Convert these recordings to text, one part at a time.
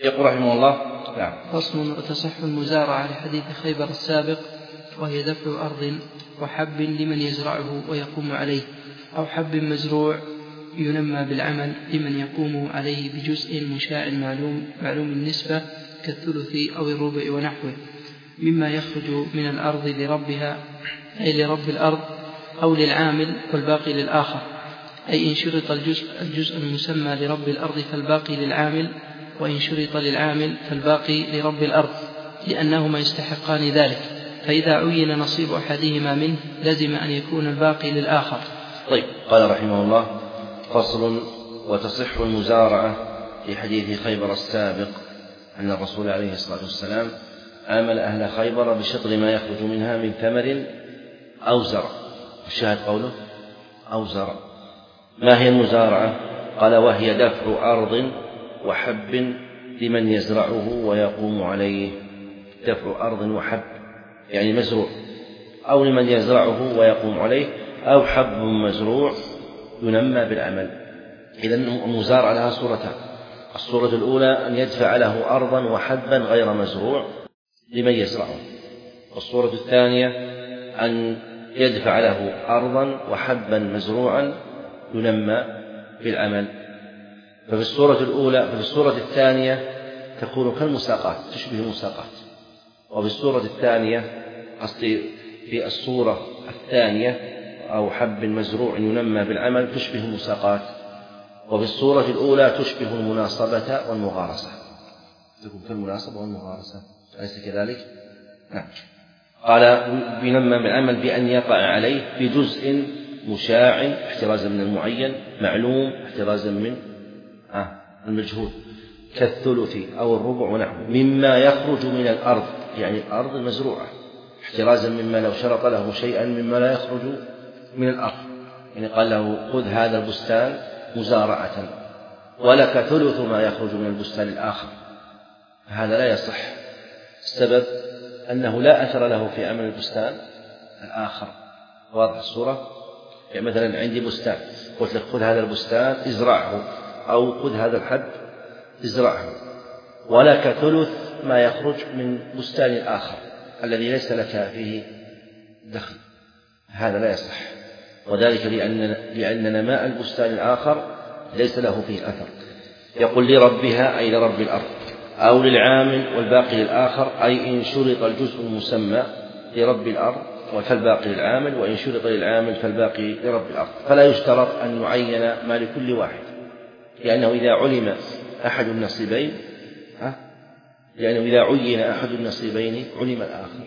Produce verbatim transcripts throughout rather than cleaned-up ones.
يقول رحمه الله: نعم. فصل: وتصح المزارعة لحديث خيبر السابق، وهي دفع أرض وحب لمن يزرعه ويقوم عليه، أو حب مزروع ينمى بالعمل لمن يقوم عليه بجزء مشاع معلوم, معلوم النسبة كالثلث أو الربع ونحوه، مما يخرج من الأرض لربها، أي لرب الأرض، أو للعامل والباقي للآخر، أي إن شرط الجزء, الجزء المسمى لرب الأرض فالباقي للعامل، وإن شرط للعامل فالباقي لرب الأرض، لأنهما يستحقان ذلك، فإذا عين نصيب أحدهما منه لزم أن يكون الباقي للآخر. طيب. قال رحمه الله: فصل: وتصح المزارعة في حديث خيبر السابق أن الرسول عليه الصلاة والسلام آمل أهل خيبر بشطر ما يخرج منها من ثمر أو زرع. الشاهد قوله أو زرع. ما هي المزارعة؟ قال: وهي دفع أرض وحب لمن يزرعه ويقوم عليه. دفع أرض وحب يعني مزروع، أو لمن يزرعه ويقوم عليه، أو حب مزروع ينمى بالعمل. إذن المزارعة لها صورتان: الصورة الأولى أن يدفع له أرضا وحبا غير مزروع لمن يزرعه، والصورة الثانية أن يدفع له أرضا وحبا مزروعا ينمى بالعمل. ففي الصورة الأولى ففي الصورة الثانية تكون كالمساقات، تشبه المساقات، وفي الصورة الثانية قصدي في الصورة الثانية أو حب مزروع ينمى بالعمل تشبه المساقات، وفي الصورة الأولى تشبه المناصبة والمغارسة، تكون كالمناصبة والمغارسة، أليس كذلك؟ نعم. قال: ينمى بالعمل بأن يقع عليه بجزء مشاع احترازا من المعين، معلوم احترازا من آه المجهول، كالثلث أو الربع ونحوه، مما يخرج من الأرض يعني الأرض المزروعة، احترازا مما لو شرط له شيئا مما لا يخرج من الأرض، يعني قال له: خذ هذا البستان مزارعة ولك ثلث ما يخرج من البستان الآخر، هذا لا يصح. السبب أنه لا أثر له في عمل البستان الآخر. واضح الصورة؟ يعني مثلا عندي بستان، قلت لك: خذ هذا البستان ازرعه، أو خذ هذا الحب ازرعه، ولك ثلث ما يخرج من بستان الآخر الذي ليس لك فيه دخل، هذا لا يصح. وذلك لأن, لأن نماء البستان الآخر ليس له فيه أثر. يقول: لربها أي لرب الأرض، أو للعامل والباقي للآخر، أي إن شرط الجزء المسمى لرب الأرض فالباقي للعامل، وإن شرط للعامل فالباقي لرب الأرض. فلا يشترط أن يعين ما لكل واحد، لأنه إذا علم أحد النصيبين لأنه إذا عين أحد النصيبين علم الآخر،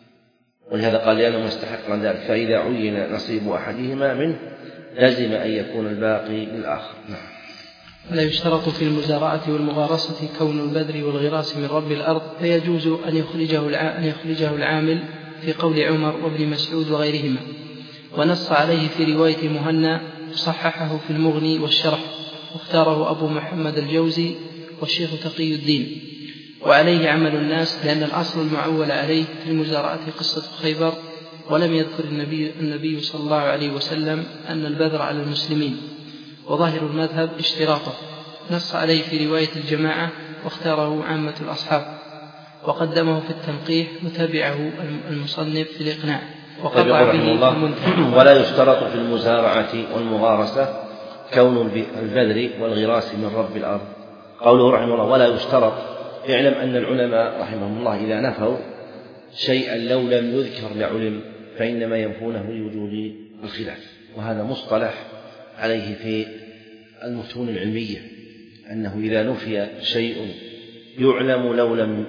ولهذا قال: لأنه مستحق عن ذلك، فإذا عين نصيب أحدهما منه لازم أن يكون الباقي للآخر. نعم. ولا يشترط في المزارعة والمغارسة كون البذر والغراس من رب الأرض، فيجوز أن يخرجه أن يخرجه العامل في قول عمر وابن مسعود وغيرهما، ونص عليه في رواية مهنا، وصححه في المغني والشرح، واختاره أبو محمد الجوزي والشيخ تقي الدين، وعليه عمل الناس، لأن الأصل المعول عليه في المزارعة قصة خيبر، ولم يذكر النبي, النبي صلى الله عليه وسلم أن البذر على المسلمين، وظاهر المذهب اشتراطه، نص عليه في رواية الجماعة، واختاره عامة الأصحاب، وقدمه في التنقيح، وتبعه المصنف في الإقناع، وقطع به المنتهى. ولا يشترط في المزارعة والمغارسة كون البذر والغراس من رب الأرض. قوله رحمه الله: ولا يشترط، اعلم أن العلماء رحمهم الله إذا نفوا شيئا لو لم يذكر لعلم فإنما ينفونه لوجود الخلاف، وهذا مصطلح عليه في المتون العلمية، أنه إذا نفي شيء يعلم لو لم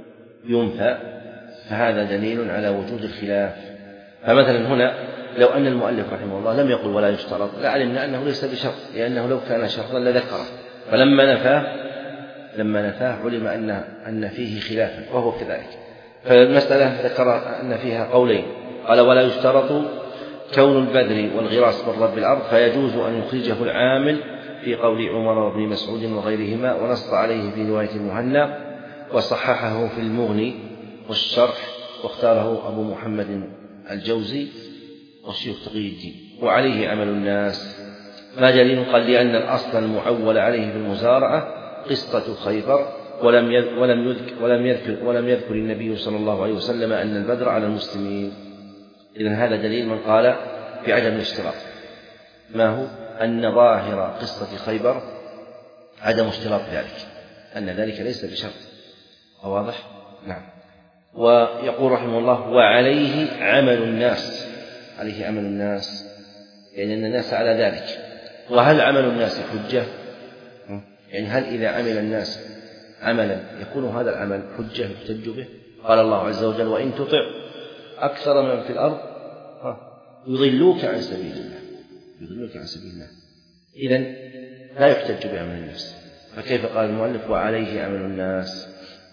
ينفى فهذا دليل على وجود الخلاف. فمثلا هنا لو أن المؤلف رحمه الله لم يقل ولا يشترط لعلمنا أنه ليس بشرط، لأنه لو كان شرطا لذكره، فلما نفاه لما نفاه علم أن أن فيه خلافا، وهو كذلك. فالمسألة ذكر أن فيها قولين، قال: ولا يشترط كون البذر والغراس من رب الأرض، فيجوز أن يخرجه العامل في قول عمر وابن مسعود وغيرهما، ونص عليه في رواية المهنا، وصححه في المغني والشرح، واختاره أبو محمد الجوزي والشيخ تقي الدين، وعليه عمل الناس. ما دليل؟ قال: لأن الأصل المعول عليه في المزارعة قصة خيبر، ولم ولم يذكر ولم يذكر ولم يذكر النبي صلى الله عليه وسلم أن البدر على المسلمين. إذن هذا دليل من قال بعدم الاشتراط. ما هو؟ أن ظاهر قصة خيبر عدم اشتراط ذلك، أن ذلك ليس بشرط. واضح؟ نعم. ويقول رحمه الله: وعليه عمل الناس. عليه عمل الناس يعني أن الناس على ذلك. وهل عمل الناس حجة؟ يعني هل إذا عمل الناس عملا يكون هذا العمل حجة يحتج به؟ قال الله عز وجل: وإن تطع أكثر من في الأرض يضلوك عن سبيل الله يضلوك عن سبيل الله. إذن لا يحتج بعمل الناس. فكيف قال المؤلف: وعليه عمل الناس؟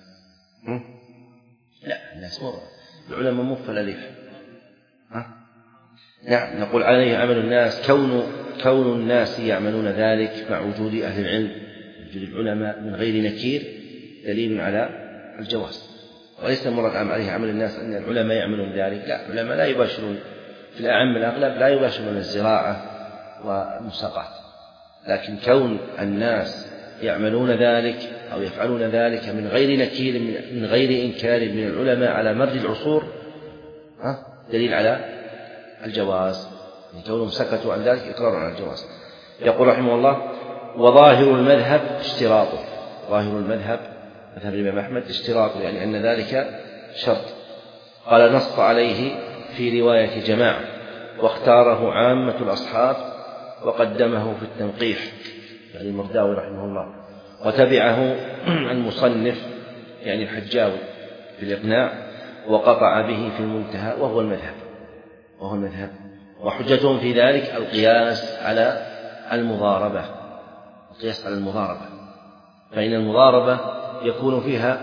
لا، الناس مرة العلماء مفل أليف. نعم، نقول عليه عمل الناس كون كون الناس يعملون ذلك مع وجود أهل العلم، وجود العلماء من غير نكير، دليل على الجواز. وليس المراد عليه عمل الناس أن العلماء يعملون ذلك، لا، العلماء لا يباشرون في الأعم الأغلب لا يباشرون الزراعة والمساقات، لكن كون الناس يعملون ذلك أو يفعلون ذلك من غير نكير من غير إنكار من العلماء على مر العصور دليل على الجواز، كونهم سكتوا عن ذلك إقرار على الجواز. يقول رحمه الله: وظاهر المذهب اشتراطه. ظاهر المذهب مذهب الإمام أحمد اشتراطه، يعني أن ذلك شرط. قال: نص عليه في رواية جماعة، واختاره عامة الأصحاب، وقدمه في التنقيح يعني المرداوي رحمه الله، وتبعه المصنف يعني الحجاوي في الإقناع، وقطع به في المنتهى، وهو المذهب وهو المذهب وحجتهم في ذلك القياس على المضاربة القياس على المضاربة فإن المضاربة يكون فيها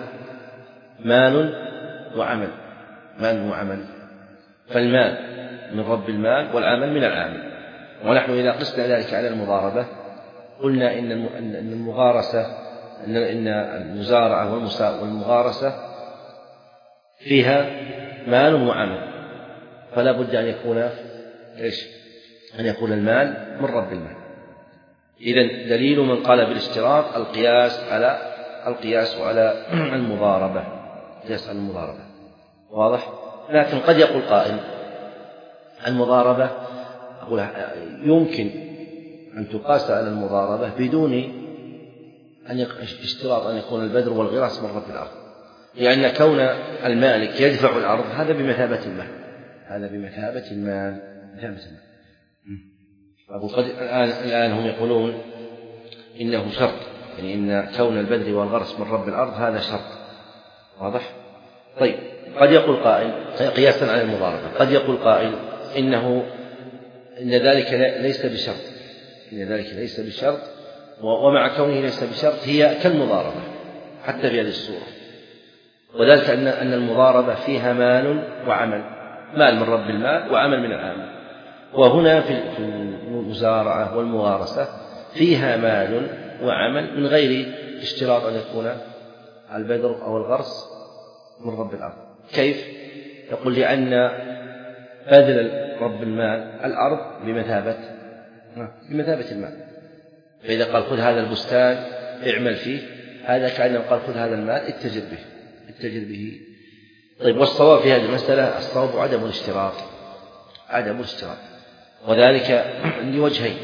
مال وعمل مال وعمل فالمال من رب المال والعمل من العامل. ونحن إذا قسنا ذلك على المضاربة قلنا إن المغارسة إن المزارعة والمغارسة فيها مال وعمل، فلا بد أن يكون إيش؟ أن يكون المال من رب المال. إذن دليل من قال بالاشتراط القياس على القياس على المضاربة القياس على المضاربة واضح؟ لكن قد يقول قائل: المضاربة أقول يمكن أن تقاس على المضاربة بدون أن اشتراط أن يكون البذر والغراس من رب الأرض، لأن كون المالك يدفع الأرض هذا بمثابة المال هذا بمثابة المال مثابة المال. أقول قد الآن, الآن هم يقولون إنه شرط، يعني إن كون البذر والغرس من رب الأرض هذا شرط واضح؟ طيب قد يقول قائل قياسا على المضاربة قد يقول قائل إنه إن ذلك ليس بشرط إن ذلك ليس بشرط ومع كونه ليس بشرط هي كالمضاربة حتى في هذه الصورة، وذلك أن أن المضاربة فيها مال وعمل، مال من رب المال وعمل من العامل. وهنا في المزارعة والمغارسة فيها مال وعمل من غير اشتراط أن يكون البذر أو الغرس من رب الأرض. كيف؟ يقول لأن بذل رب المال الأرض بمثابة بمثابة المال، فإذا قال خذ هذا البستان اعمل فيه هذا كأنه قال خذ هذا المال اتجر به اتجر به. طيب والصواب في هذه المسألة الصواب عدم الاشتراط عدم الاشتراط وذلك لوجهين: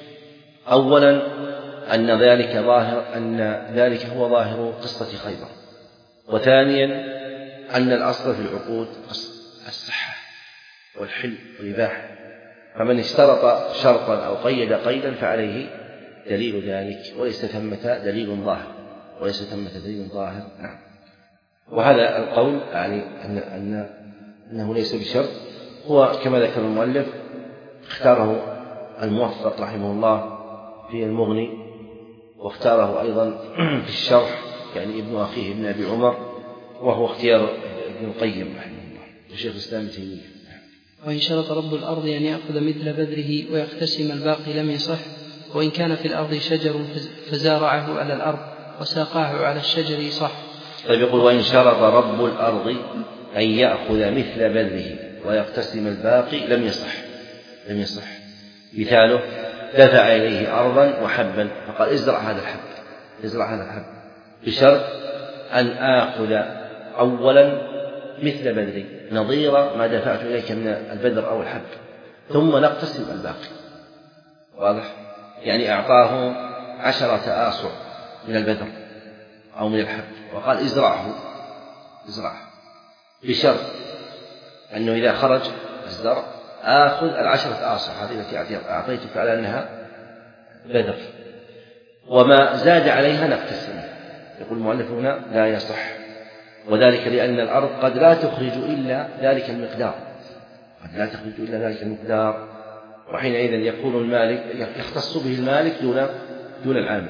أولا أن ذلك ظاهر أن ذلك هو ظاهر قصة خيبر، وثانيا أن الأصل في العقود الصحة والحل والإباحة، فمن اشترط شرطا أو قيد قيدا فعليه دليل ذلك، وليس ثمة دليل ظاهر وليس ثمة دليل ظاهر. نعم. وهذا القول يعني أن أن أنه ليس بشرط هو كما ذكر المؤلف اختاره الموفق رحمه الله في المغني، واختاره أيضا في الشرح يعني ابن أخيه ابن أبي عمر، وهو اختيار ابن القيم رحمه الله وشيخ الإسلام ابن تيمية. وإن شرط رب الأرض أن يأخذ مثل بذره ويقتسم الباقي لم يصح، وإن كان في الأرض شجر فزارعه على الأرض وساقاه على الشجر صح. طيب يقول: وإن شرط رب الأرض أن يأخذ مثل بذره ويقتسم الباقي لم يصح لم يصح مثاله: دفع إليه أرضا وحبا فقال ازرع هذا الحب ازرع هذا الحب بشرط أن آخذ أولا مثل بدري نظير ما دفعت إليك من البذر أو الحب ثم نقتسم الباقي. واضح؟ يعني أعطاه عشرة آصع من البذر أو من الحب وقال ازرعه ازرعه بشرط أنه إذا خرج الزرع آخذ العشرة آصع هذه التي أعطيتك على أنها بذر، وما زاد عليها نقتسم. يقول المؤلف هنا لا يصح، وذلك لأن الأرض قد لا تخرج إلا ذلك المقدار قد لا تخرج إلا ذلك المقدار وحينئذ يكون المالك يختص به المالك دون دون العامل.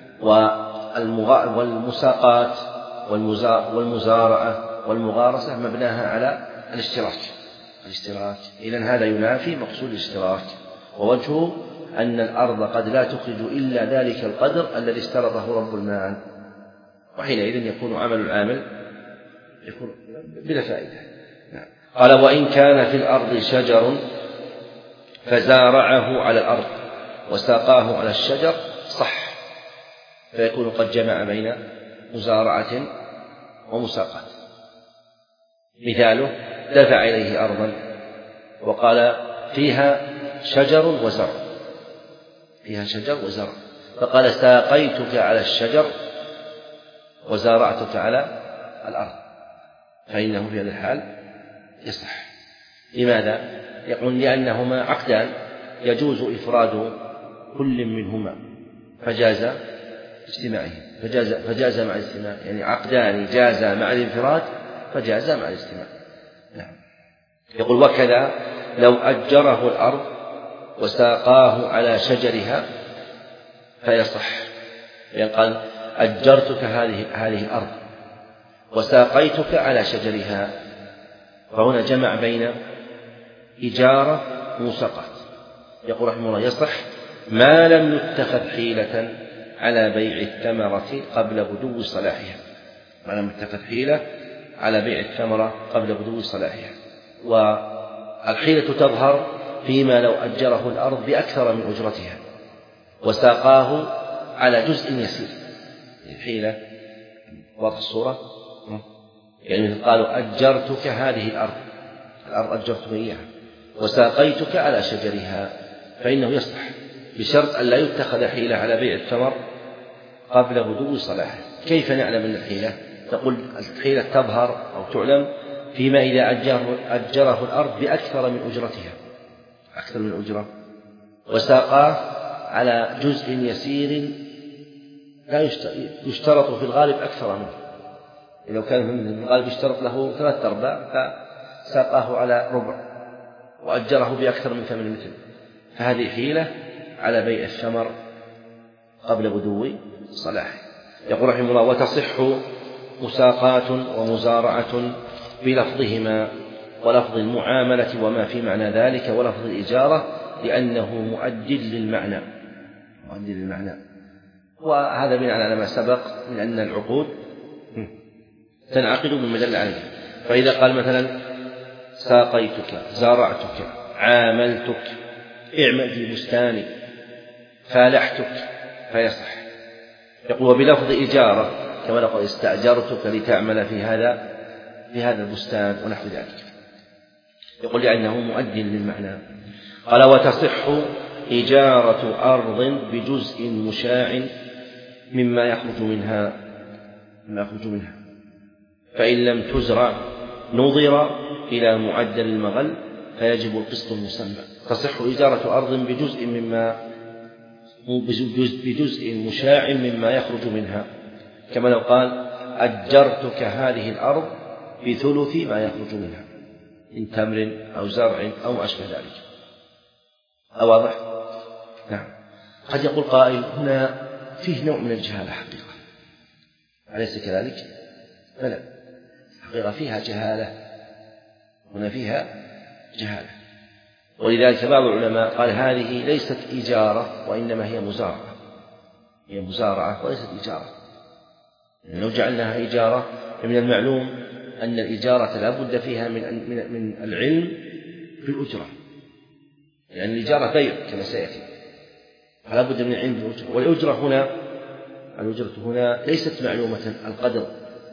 والمساقات والمزارعة والمغارسة مبناها على الاشتراك الاشتراك إذن هذا ينافي مقصود الاشتراك، ووجهه أن الأرض قد لا تخرج إلا ذلك القدر الذي اشترطه رب المال، وحينئذ يكون عمل العامل يكون بلا فائدة. قال وإن كان في الأرض شجر فزارعه على الأرض وساقاه على الشجر صح، فيكون قد جمع بين مزارعة ومساقات. مثاله دفع إليه أرضا وقال فيها شجر وزرع فيها شجر وزرع فقال ساقيتك على الشجر وزارعتك على الأرض، فإنه في هذا الحال يصح. لماذا؟ يقول لأنهما عقدان يجوز إفراد كل منهما فجاز اجتماعه فجاز, فجاز مع الاجتماع، يعني عقدان جاز مع الانفراد فجاز مع الاجتماع. نعم. يقول وكذا لو أجره الأرض وساقاه على شجرها فيصح، يعني قال أجرتك هذه هذه الأرض وساقيتك على شجرها، فهنا جمع بين إجارة ومساقات. يقول رحمه الله يصح ما لم يتخذ حيلة على بيع الثمرة قبل بدو صلاحها ما لم يتخذ حيلة على بيع الثمرة قبل بدو صلاحها. والحيلة تظهر فيما لو أجره الأرض بأكثر من أجرتها وساقاه على جزء يسير. الحيلة واضح الصورة، يعني مثل قالوا أجرتك هذه الأرض الأرض أجرتك إياها وساقيتك على شجرها، فإنه يصح بشرط أن لا يتخذ حيلة على بيع الثمر قبل بدو صلاحه. كيف نعلم أن الحيلة؟ تقول الحيلة تظهر أو تعلم فيما إذا أجره, أجره الأرض بأكثر من أجرتها أكثر من أجرة وساقاه على جزء يسير لا يشترط في الغالب أكثر منه. لو كان في الغالب يشترط له ثلاثة أرباع فساقاه على ربع وأجره بأكثر من ثمن مثل، فهذه حيلة على بيع الثمر قبل بدو صلاحه. يقول رحمه الله وتصح مساقات ومزارعة بلفظهما ولفظ المعاملة وما في معنى ذلك ولفظ الإجارة لأنه مؤد للمعنى مؤد للمعنى وهذا بناء على ما سبق من أن العقود تنعقد مما دل عليه. فإذا قال مثلا ساقيتك زارعتك عاملتك اعمل في بستاني فالحتك فيصح. يقول وبلفظ إجارة كما نقول استأجرتك لتعمل في هذا في هذا البستان ونحو ذلك. يقول لأنه مؤد للمعنى. قال وتصح إجارة أرض بجزء مشاع مما يخرج منها مما يخرج منها فإن لم تزرع نظر إلى معدل المغل فيجب القسط المسمى. تصح إجارة أرض بجزء مما بجزء مشاع مما يخرج منها كما لو قال أجرتك هذه الأرض بثلث ما يخرج منها من تمر أو زرع أو ما أشبه ذلك. أواضح؟ نعم. قد يقول قائل هنا فيه نوع من الجهالة حقيقة، أليس كذلك؟ بلى، حقيقة فيها جهالة، هنا فيها جهالة، ولذلك بعض العلماء قال هذه ليست إجارة وإنما هي مزارعة هي مزارعة وليست إجارة. يعني لو جعلناها إجارة من المعلوم أن الإجارة لا بد فيها من من العلم بالأجرة، يعني الإجارة بيع كما سيأتي فلا بد من العلم بالأجرة. والأجرة هنا الأجرة هنا ليست معلومة القدر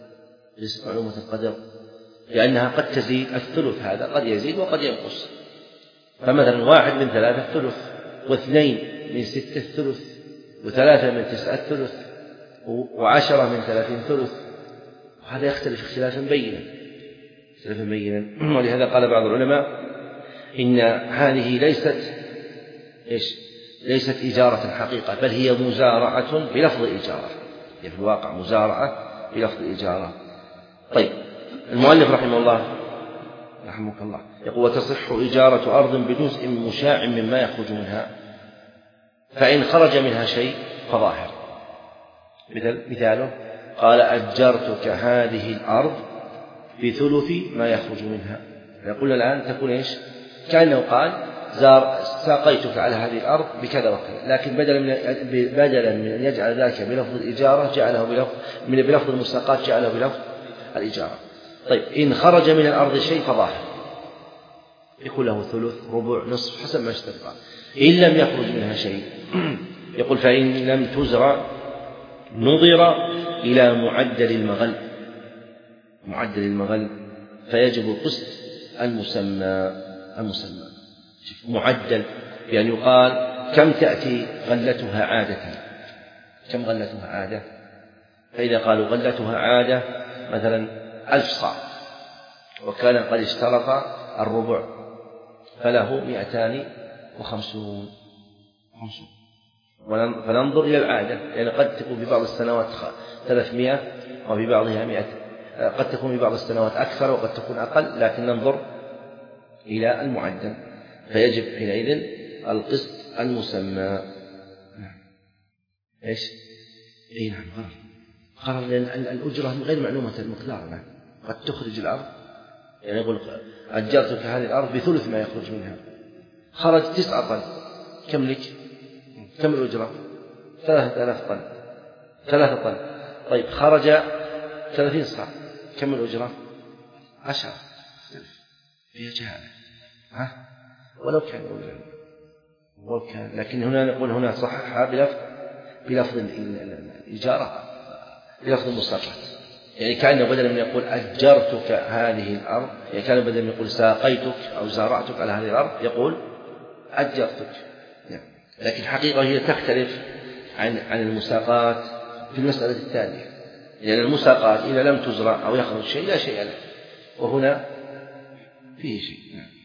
ليست معلومة القدر، لأنها قد تزيد الثلث، هذا قد يزيد وقد ينقص. فمثلا واحد من ثلاثة الثلث، واثنين من ستة الثلث، وثلاثة من تسعة الثلث، وعشرة من ثلاثين ثلث، وهذا يختلف اختلافا بينا اختلافا بينا ولهذا قال بعض العلماء إن هذه ليست إيش؟ ليست إجارة حقيقة، بل هي مزارعة بلفظ الإجارة، هي في الواقع مزارعة بلفظ الإجارة. طيب، المؤلف رحمه الله رحمك الله يقول: وتصح إجارة أرض بجزء مشاع مما يخرج منها، فإن خرج منها شيء فظاهر. مثل مثاله قال: أجرتك هذه الأرض بثلث ما يخرج منها. يقول الآن تكون إيش؟ كأنه قال: زار ساقيتك على هذه الأرض بكذا وكذا، لكن بدلا من بدلا من أن يجعل ذلك بلفظ الإجارة جعله بلفظ من بلفظ المساقات جعله بلفظ الإجارة. طيب، إن خرج من الأرض شيء فظاهر، يكون له ثلث، ربع، نصف، حسب ما اشترط. إن لم يخرج منها شيء يقول: فإن لم تزرع نظر إلى معدل المغل معدل المغل فيجب القسط المسمى المسمى معدل، يعني يقال: كم تأتي غلتها عادة، كم غلتها عادة. فإذا قالوا غلتها عادة مثلا ألف صاع، وكان قد اشترط الربع، فله مئتان وخمسون خمسون. فننظر إلى العادة، لأن يعني قد تكون في بعض السنوات ثلاثمائة وفي بعضها مئة، قد تكون في بعض السنوات أكثر وقد تكون أقل، لكن ننظر إلى المعدل، فيجب حينئذ القسط المسمى. إيش؟ إيه نعم، غرر غرر لأن الأجرة غير معلومة المقدار، قد تخرج الأرض، يعني يقول: أجرتك هذه الأرض بثلث ما يخرج منها، خرج تسعة طن، كم لك؟ كم الأجرة؟ ثلاثة آلاف طن، ثلاثة طن. طيب، خرج ثلاثين صاع، كم الأجرة؟ عشرة. فيها جهالة، ها؟ ولو كان أجرة، ولو كان، لكن هنا نقول هنا صححها بلفظ بلفظ الإجارة، بلفظ المساقات، يعني كأنه بدلا من يقول أجرتك هذه الأرض، يعني كان بدلا من يقول ساقيتك أو زارعتك على هذه الأرض يقول أجرتك. لكن حقيقة هي تختلف عن عن المساقات في المسألة الثانية، لأن يعني المساقات إذا لم تزرع أو يخرج شيء لا شيء له، وهنا فيه شيء.